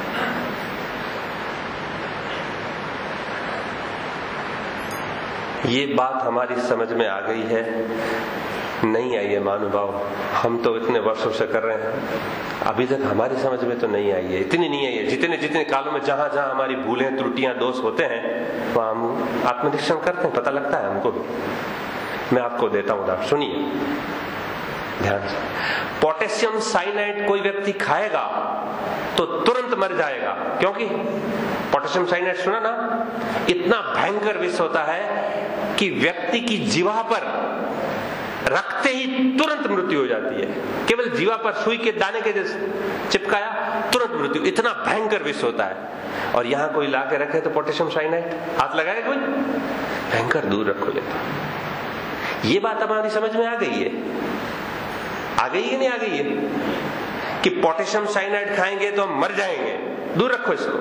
ये बात हमारी समझ में आ गई है? नहीं आई है महानुभाव, हम तो इतने वर्षों से कर रहे हैं, अभी तक हमारी समझ में तो नहीं आई है। इतनी नहीं आई है। जितने जितने कालों में जहां जहां हमारी भूलें, त्रुटियां, दोष होते हैं, वहां हम आत्मनिरीक्षण करते हैं, पता लगता है हमको भी। मैं आपको देता हूं उदाहरण, सुनिए ध्यान से। पोटेशियम साइनाइड कोई व्यक्ति खाएगा तो तुरंत मर जाएगा, क्योंकि पोटेशियम साइनाइड सुना ना, इतना भयंकर विष होता है कि व्यक्ति की जीवा पर रखते ही तुरंत मृत्यु हो जाती है। केवल जीवा पर सुई के दाने के चिपकाया, तुरंत मृत्यु। इतना भयंकर विष होता है। और यहां कोई ला के रखे तो पोटेशियम साइनाइड, हाथ लगाएगा कोई? भयंकर दूर रखो लेता। ये बात हमारी समझ में आ गई है? आ गई है नहीं आ गई है कि पोटेशियम साइनाइड खाएंगे तो हम मर जाएंगे, दूर रखो इसको।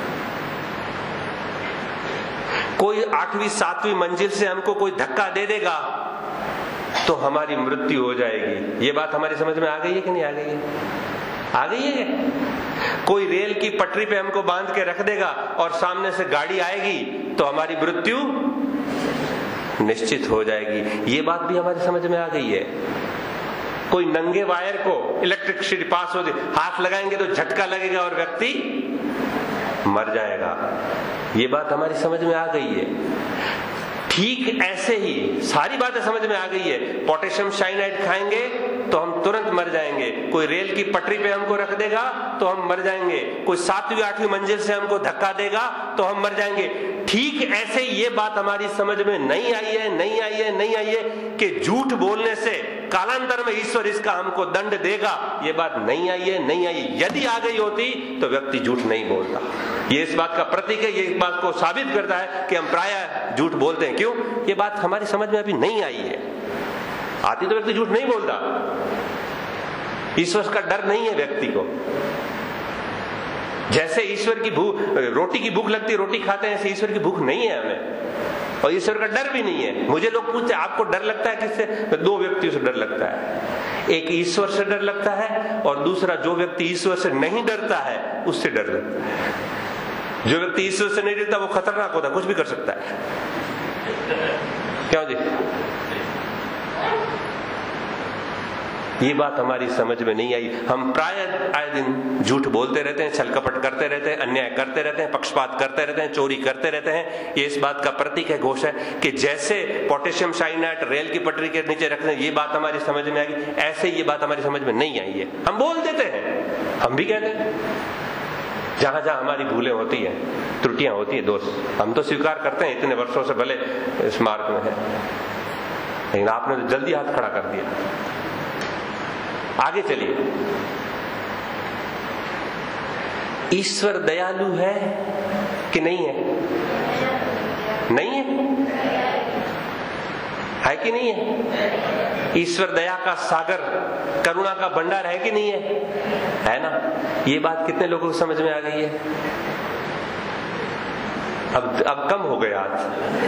कोई आठवीं सातवीं मंजिल से हमको कोई धक्का दे देगा तो हमारी मृत्यु हो जाएगी। ये बात हमारी समझ में आ गई है कि नहीं आ गई है? आ गई है। कोई रेल की पटरी पे हमको बांध के रख देगा और सामने से गाड़ी आएगी तो हमारी मृत्यु निश्चित हो जाएगी। ये बात भी हमारी समझ में आ गई है। कोई नंगे वायर को इलेक्ट्रिसिटी पास हो, हाथ लगाएंगे तो झटका लगेगा और व्यक्ति मर जाएगा। ये बात हमारी समझ में आ गई है। ठीक ऐसे ही सारी बातें समझ में आ गई है। पोटेशियम साइनाइड खाएंगे तो हम तुरंत मर जाएंगे। कोई रेल की पटरी पे हमको रख देगा तो हम मर जाएंगे। कोई सातवीं आठवीं मंजिल से हमको धक्का देगा तो हम मर जाएंगे। ठीक ऐसे ये बात हमारी समझ में नहीं आई है, नहीं आई है, नहीं आई है कि झूठ बोलने से कालांतर में ईश्वर इसका हमको दंड देगा। ये बात नहीं आई है, नहीं आई है। यदि आ गई होती तो व्यक्ति झूठ नहीं बोलता। ये इस बात का प्रतीक है, ये इस बात को साबित करता है कि हम प्रायः झूठ बोलते हैं। क्यों? ये बात हमारी समझ में अभी नहीं आई है। आती तो व्यक्ति झूठ नहीं बोलता। ईश्वर का डर नहीं है व्यक्ति को। जैसे ईश्वर की भूख, रोटी की भूख लगती है, रोटी खाते हैं, ऐसे ईश्वर की भूख नहीं है हमें, और ईश्वर का डर भी नहीं है। मुझे लोग पूछते हैं आपको डर लगता है किससे? दो व्यक्तियों से डर लगता है। एक ईश्वर से डर लगता है और दूसरा जो व्यक्ति ईश्वर से नहीं डरता है उससे डर लगता है। जो व्यक्ति ईश्वर से नहीं डरता वो खतरनाक होता है, कुछ भी कर सकता है। क्यों जी? ये बात हमारी समझ में नहीं आई। हम प्राय आए दिन झूठ बोलते रहते हैं, छल कपट करते रहते हैं, अन्याय करते रहते हैं, पक्षपात करते रहते हैं, चोरी करते रहते हैं। ये इस बात का प्रतीक है, घोष है कि जैसे पोटेशियम साइनाइड रेल की पटरी के नीचे रखने, ये बात हमारी समझ में आ गई, ऐसे ये बात हमारी समझ में नहीं आई है। हम बोल देते हैं, हम भी कहते हैं। जहां जहां हमारी भूलें होती हैं, त्रुटियां होती है, दोष, हम तो स्वीकार करते हैं, इतने वर्षों से भले इस मार्ग में है। लेकिन आपने तो जल्दी हाथ खड़ा कर दिया। आगे चलिए। ईश्वर दयालु है कि नहीं है? नहीं है? है कि नहीं है? ईश्वर दया का सागर, करुणा का भंडार है कि नहीं है? है ना? ये बात कितने लोगों को समझ में आ गई है? अब अब कम हो गए हाथ।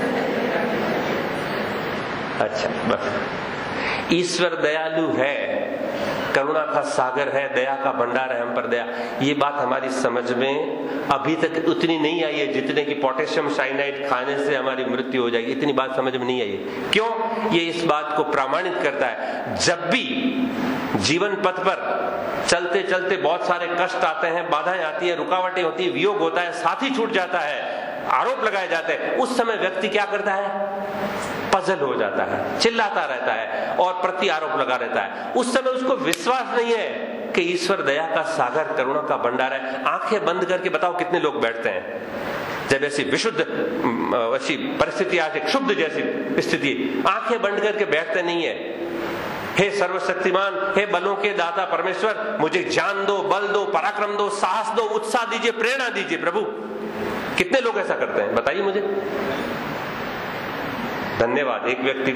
अच्छा, बस ईश्वर दयालु है, करुणा का सागर है, दया का भंडार है, हम पर दया। ये बात हमारी समझ में अभी तक उतनी नहीं आई है जितने की पोटेशियम साइनाइड खाने से हमारी मृत्यु हो जाएगी, इतनी बात समझ में नहीं आई है। क्यों? ये इस बात को प्रमाणित करता है, जब भी जीवन पथ पर चलते चलते बहुत सारे कष्ट आते हैं, बाधाएं आती है, रुकावटें होती है, वियोग होता है, साथी छूट जाता है, आरोप लगाए जाते हैं, उस समय व्यक्ति क्या करता है? पजल हो जाता है, चिल्लाता रहता है और प्रति आरोप लगा रहता है। उस समय उसको विश्वास नहीं है कि ईश्वर दया का सागर, करुणा का भंडार है। आंखें बंद करके बताओ कितने लोग बैठते हैं जब ऐसी विशुद्ध ऐसी परिस्थिति आती, क्षुब्ध जैसी स्थिति, आंखें बंद करके बैठते नहीं है। हे सर्वशक्तिमान, हे बलों के दाता परमेश्वर, मुझे ज्ञान दो, बल दो, पराक्रम दो, साहस दो, उत्साह दीजिए, प्रेरणा दीजिए प्रभु। कितने लोग ऐसा करते हैं बताइए मुझे? धन्यवाद। एक व्यक्ति,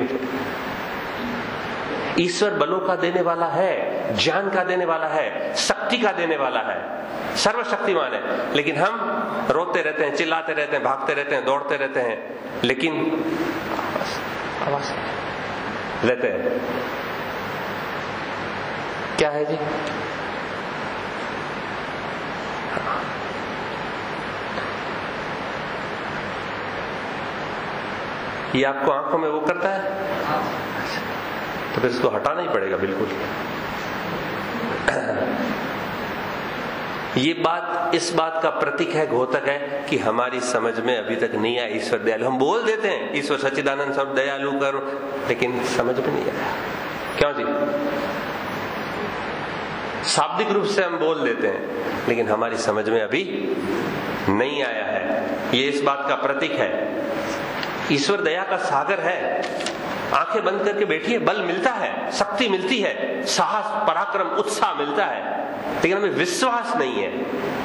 ईश्वर बलों का देने वाला है, ज्ञान का देने वाला है, शक्ति का देने वाला है, सर्वशक्तिमान है, लेकिन हम रोते रहते हैं, चिल्लाते रहते हैं, भागते रहते हैं, दौड़ते रहते हैं, लेकिन आवाज लेते हैं। क्या है जी? ये आपको आंखों में वो करता है, तो फिर इसको हटाना ही पड़ेगा बिल्कुल। ये बात इस बात का प्रतीक है, घोतक है कि हमारी समझ में अभी तक नहीं आया ईश्वर दयालु। हम बोल देते हैं ईश्वर सच्चिदानंद सब दयालु करो, लेकिन समझ में नहीं आया। क्यों जी? शाब्दिक रूप से हम बोल देते हैं, लेकिन हमारी समझ में अभी नहीं आया है। ये इस बात का प्रतीक है। ईश्वर दया का सागर है, आंखें बंद करके बैठिए, बल मिलता है, शक्ति मिलती है, साहस, पराक्रम, उत्साह मिलता है, लेकिन हमें विश्वास नहीं है।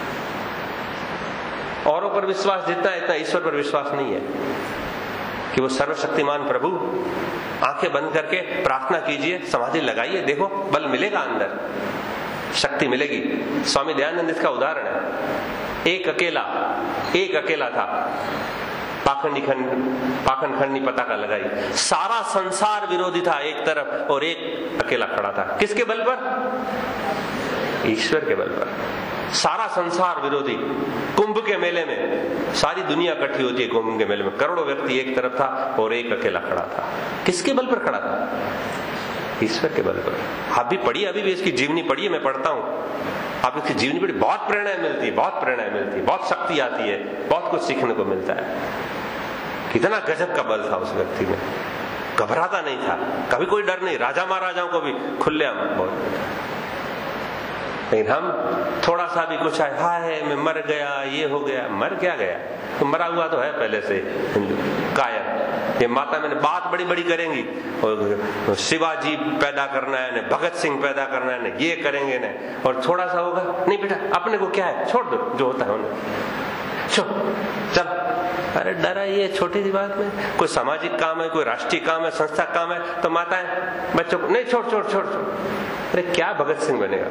औरों पर विश्वास जितना है इतना ईश्वर पर विश्वास नहीं है कि वो सर्वशक्तिमान प्रभु। आंखें बंद करके प्रार्थना कीजिए, समाधि लगाइए, देखो बल मिलेगा, अंदर शक्ति मिलेगी। स्वामी दयानंद इसका उदाहरण है। एक अकेला एक अकेला था, पाखंडी खंड पाखंड खंडनी पताका लगाई, सारा संसार विरोधी था एक तरफ और एक अकेला खड़ा था। किसके बल पर? ईश्वर के बल पर। सारा संसार विरोधी। कुंभ के मेले में सारी दुनिया इकट्ठी होती है, कुंभ के मेले में करोड़ों व्यक्ति एक तरफ था और एक अकेला खड़ा था। किसके बल पर खड़ा था? ईश्वर के बल पर। आप भी पढ़िए, अभी भी इसकी जीवनी पढ़िए, मैं पढ़ता हूं, आप इसकी जीवनी पढ़िए, बहुत प्रेरणाएं मिलती है, बहुत प्रेरणाएं मिलती है, बहुत शक्ति आती है, बहुत कुछ सीखने को मिलता है। कितना गजब का बल था उस व्यक्ति में, घबराता नहीं था, कभी कोई डर नहीं, राजा महाराजाओं को भी खुलेआम बहुत। लेकिन हम थोड़ा सा भी कुछ है, हाय मैं मर गया, ये हो गया, मर क्या गया, तो मरा हुआ तो है पहले से हिंदू कायर। ये माता मैंने बात बड़ी बड़ी करेंगी, और शिवाजी पैदा करना है न, भगत सिंह पैदा करना है न, ये करेंगे न, और थोड़ा सा होगा नहीं बेटा अपने को क्या है, छोड़ दो जो होता है उन्हें, चल। अरे डरा ये छोटी सी बात में, कोई सामाजिक काम है, कोई राष्ट्रीय काम है, संस्था काम है, तो माताएं बच्चों को नहीं छोड़ छोड़ छोड़ छोड़। अरे क्या भगत सिंह बनेगा?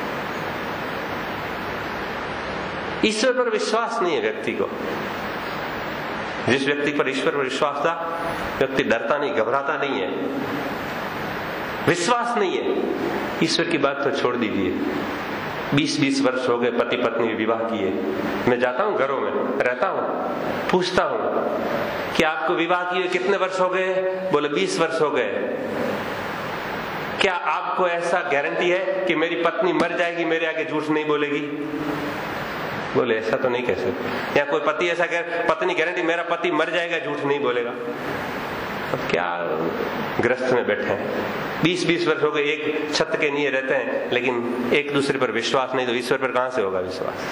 ईश्वर पर विश्वास नहीं है व्यक्ति को। जिस व्यक्ति पर ईश्वर पर विश्वास था, व्यक्ति डरता नहीं, घबराता नहीं है, विश्वास नहीं है। ईश्वर की बात तो छोड़ दीजिए। बीस बीस वर्ष हो गए पति पत्नी विवाह किए, मैं जाता हूं घरों में, रहता हूं, पूछता हूं कि आपको विवाह किए कितने वर्ष हो गए? बोले बीस वर्ष हो गए। क्या आपको ऐसा गारंटी है कि मेरी पत्नी मर जाएगी, मेरे आगे झूठ नहीं बोलेगी? बोले ऐसा तो नहीं कह सकते। या कोई पति ऐसा कह, पत्नी गारंटी मेरा पति मर जाएगा, झूठ नहीं बोलेगा। अब क्या ग्रस्त में बैठे हैं, बीस बीस वर्ष हो गए, एक छत के नीचे रहते हैं, लेकिन एक दूसरे पर विश्वास नहीं, तो ईश्वर पर कहां से होगा विश्वास?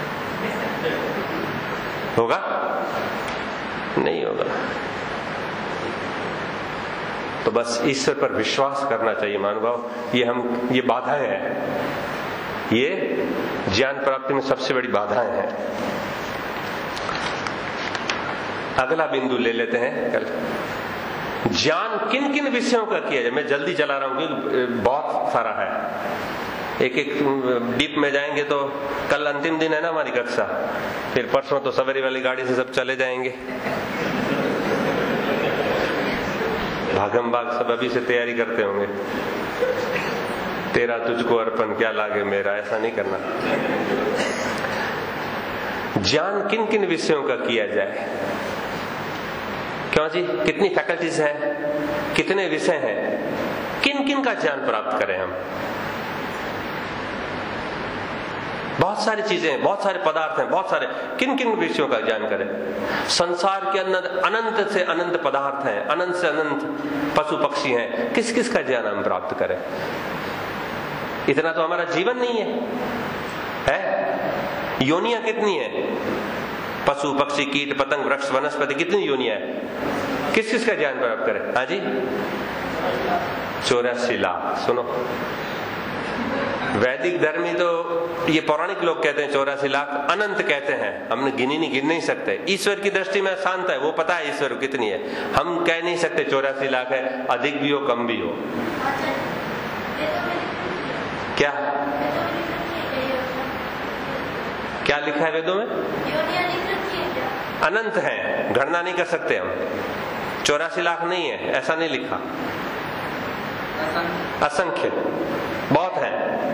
होगा? नहीं होगा। तो बस ईश्वर पर विश्वास करना चाहिए महानुभाव। ये हम ये बाधाएं हैं, ये ज्ञान प्राप्ति में सबसे बड़ी बाधाएं हैं। अगला बिंदु ले लेते हैं। कल ज्ञान किन किन विषयों का किया जाए। मैं जल्दी चला रहा हूं क्योंकि बहुत सारा है, एक एक डीप में जाएंगे तो कल अंतिम दिन है ना हमारी कक्षा, फिर परसों तो सवेरे वाली गाड़ी से सब चले जाएंगे। भागम भाग सब अभी से तैयारी करते होंगे, तेरा तुझको अर्पण क्या लागे मेरा, ऐसा नहीं करना। ज्ञान किन किन विषयों का किया जाए, क्यों जी, कितनी फैकल्टीज हैं, कितने विषय हैं, किन किन का ज्ञान प्राप्त करें हम। बहुत सारी चीजें हैं, बहुत सारे पदार्थ हैं, बहुत सारे, किन किन विषयों का ज्ञान करें। संसार के अंदर अनंत से अनंत पदार्थ हैं, अनंत से अनंत पशु पक्षी हैं, किस किस का ज्ञान हम प्राप्त करें। इतना तो हमारा जीवन नहीं है, है? योनियां कितनी है, पशु पक्षी कीट पतंग वृक्ष वनस्पति, कितनी योनियां है, किस किस का ज्ञान प्राप्त करें। हाँ जी, चौरासी लाख। सुनो, वैदिक धर्मी तो ये पौराणिक लोग कहते हैं चौरासी लाख, अनंत कहते हैं, हमने गिनी नहीं गिन नहीं सकते। ईश्वर की दृष्टि में शांत है, वो पता है ईश्वर कितनी है, हम कह नहीं सकते चौरासी लाख है, अधिक भी हो कम भी हो। क्या क्या लिखा है वेदों में? अनंत है, गणना नहीं कर सकते हम, चौरासी लाख नहीं है, ऐसा नहीं लिखा, असंख्य बहुत है।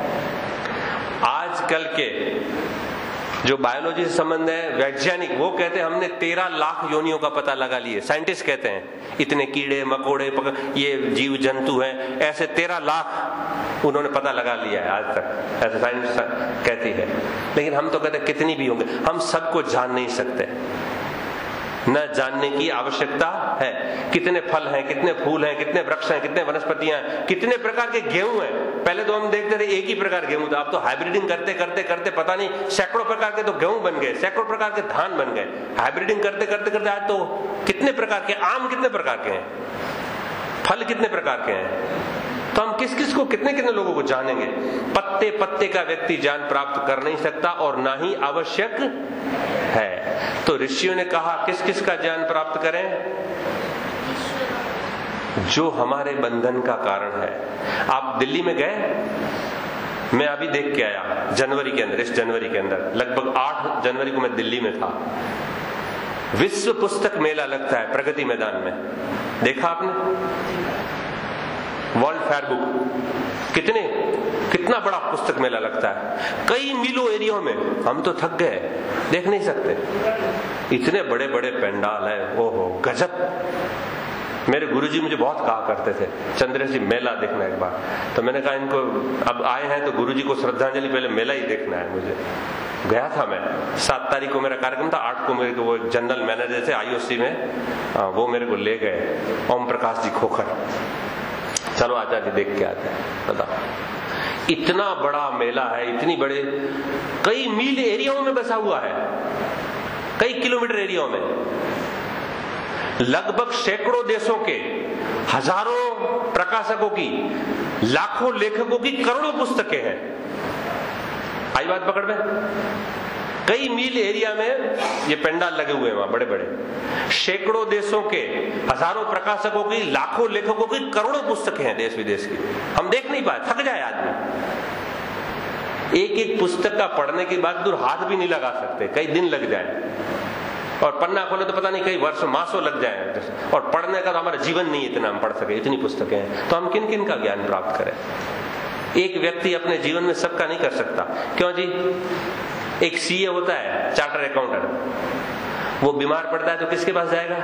आजकल के जो बायोलॉजी से संबंध है, वैज्ञानिक वो कहते हैं हमने तेरह लाख योनियों का पता लगा लिए। साइंटिस्ट कहते हैं इतने कीड़े मकोड़े ये जीव जंतु हैं, ऐसे तेरह लाख उन्होंने पता लगा लिया है आज तक, ऐसे साइंस कहती है। लेकिन हम तो कहते हैं कितनी भी होंगे, हम सबको जान नहीं सकते, न जानने की आवश्यकता है। कितने फल हैं, कितने फूल हैं, कितने वृक्ष हैं, कितने वनस्पतियां हैं, कितने प्रकार के गेहूं हैं। पहले तो हम देखते थे एक ही प्रकार गेहूं था, अब तो हाइब्रिडिंग करते करते करते पता नहीं सैकड़ों प्रकार के तो गेहूं बन गए, सैकड़ों प्रकार के धान बन गए। हाइब्रिडिंग करते करते करते आज तो कितने प्रकार के आम, कितने प्रकार के हैं, फल कितने प्रकार के हैं। तो हम किस किस को, कितने कितने लोगों को जानेंगे। पत्ते पत्ते का व्यक्ति ज्ञान प्राप्त कर नहीं सकता और ना ही आवश्यक है। तो ऋषियों ने कहा किस किस का ज्ञान प्राप्त करें, जो हमारे बंधन का कारण है। आप दिल्ली में गए, मैं अभी देख के आया जनवरी के अंदर, इस जनवरी के अंदर लगभग आठ जनवरी को मैं दिल्ली में था। विश्व पुस्तक मेला लगता है प्रगति मैदान में, देखा आपने? वर्ल्ड फेयर बुक, कितने कितना बड़ा पुस्तक मेला लगता है, कई मीलों एरिया में। हम तो थक गए, देख नहीं सकते, इतने बड़े बड़े पंडाल है, ओहो गजब। मेरे गुरुजी मुझे बहुत कहा करते थे चंद्रेश जी मेला देखना एक बार, तो मैंने कहा इनको अब आए हैं तो गुरुजी को श्रद्धांजलि, पहले मेला ही देखना है मुझे। गया था मैं, सात तारीख को मेरा कार्यक्रम था, आठ को मेरे को वो जनरल मैनेजर थे आईओसी में, वो मेरे को ले गए, ओम प्रकाश जी खोखर, चलो आचार्य देख के आते हैं। बताओ, इतना बड़ा मेला है, इतनी बड़े कई मील एरियाओं में बसा हुआ है, कई किलोमीटर एरियाओं में, लगभग सैकड़ों देशों के, हजारों प्रकाशकों की, लाखों लेखकों की करोड़ों पुस्तकें हैं। आई बात पकड़ में? कई मील एरिया में ये पंडाल लगे हुए हैं, वहां बड़े बड़े, सैकड़ों देशों के, हजारों प्रकाशकों की, लाखों लेखकों की, करोड़ों पुस्तकें हैं देश विदेश की। हम देख नहीं पाए, थक जाए आदमी। एक एक पुस्तक का पढ़ने के बाद दूर हाथ भी नहीं लगा सकते, कई दिन लग जाए, और पन्ना खोले तो पता नहीं कई वर्ष मासों लग जाए, और पढ़ने का तो हमारा जीवन नहीं इतना हम पढ़ सके, इतनी पुस्तकें हैं। तो हम किन किन का ज्ञान प्राप्त करें? एक व्यक्ति अपने जीवन में सबका नहीं कर सकता। क्यों जी? एक सीए होता है, चार्टर अकाउंटेंट, वो बीमार पड़ता है तो किसके पास जाएगा?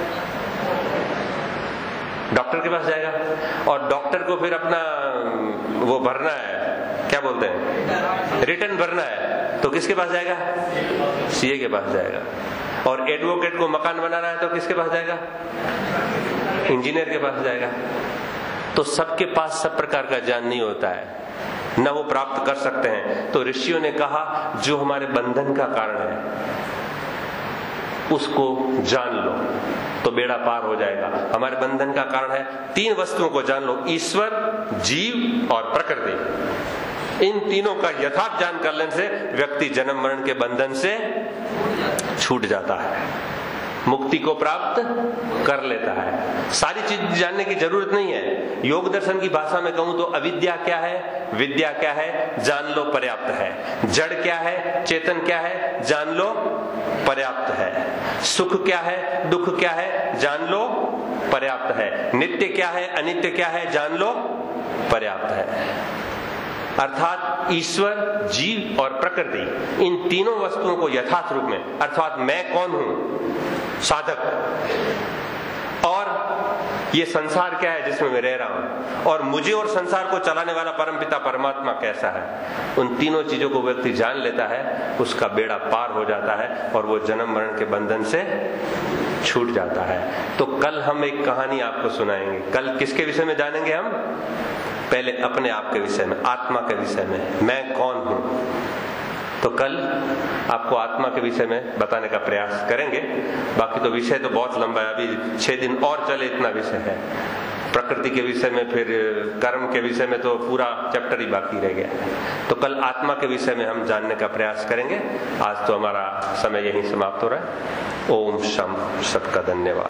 डॉक्टर के पास जाएगा। और डॉक्टर को फिर अपना वो भरना है, क्या बोलते हैं, रिटर्न भरना है, तो किसके पास जाएगा? सीए के पास जाएगा। और एडवोकेट को मकान बनाना है तो किसके पास जाएगा? इंजीनियर के पास जाएगा। तो सबके पास सब प्रकार का ज्ञान नहीं होता है, न वो प्राप्त कर सकते हैं। तो ऋषियों ने कहा जो हमारे बंधन का कारण है उसको जान लो तो बेड़ा पार हो जाएगा। हमारे बंधन का कारण है, तीन वस्तुओं को जान लो, ईश्वर, जीव और प्रकृति। इन तीनों का यथार्थ ज्ञान कर लेने से व्यक्ति जन्म मरण के बंधन से छूट जाता है। मुक्ति को प्राप्त कर लेता है। सारी चीज जानने की जरूरत नहीं है। योग दर्शन की भाषा में कहूं तो अविद्या क्या है, विद्या क्या है, जान लो पर्याप्त है। जड़ क्या है, चेतन क्या है, जान लो पर्याप्त है। सुख क्या है, दुख क्या है, जान लो पर्याप्त है। नित्य क्या है, अनित्य क्या है, जान लो पर्याप्त है। अर्थात ईश्वर, जीव और प्रकृति, इन तीनों वस्तुओं को यथार्थ रूप में, अर्थात मैं कौन हूं, साधक, और ये संसार क्या है जिसमें मैं रह रहा हूं, और मुझे और संसार को चलाने वाला परमपिता परमात्मा कैसा है, उन तीनों चीजों को व्यक्ति जान लेता है, उसका बेड़ा पार हो जाता है और वो जन्म मरण के बंधन से छूट जाता है। तो कल हम एक कहानी आपको सुनाएंगे। कल किसके विषय में जानेंगे हम? पहले अपने आप के विषय में, आत्मा के विषय में, मैं कौन हूं। तो कल आपको आत्मा के विषय में बताने का प्रयास करेंगे। बाकी तो विषय तो बहुत लंबा है, अभी छह दिन और चले इतना विषय है। प्रकृति के विषय में, फिर कर्म के विषय में तो पूरा चैप्टर ही बाकी रह गया। तो कल आत्मा के विषय में हम जानने का प्रयास करेंगे। आज तो हमारा समय यहीं समाप्त हो रहा है। ओम शम, सबका धन्यवाद।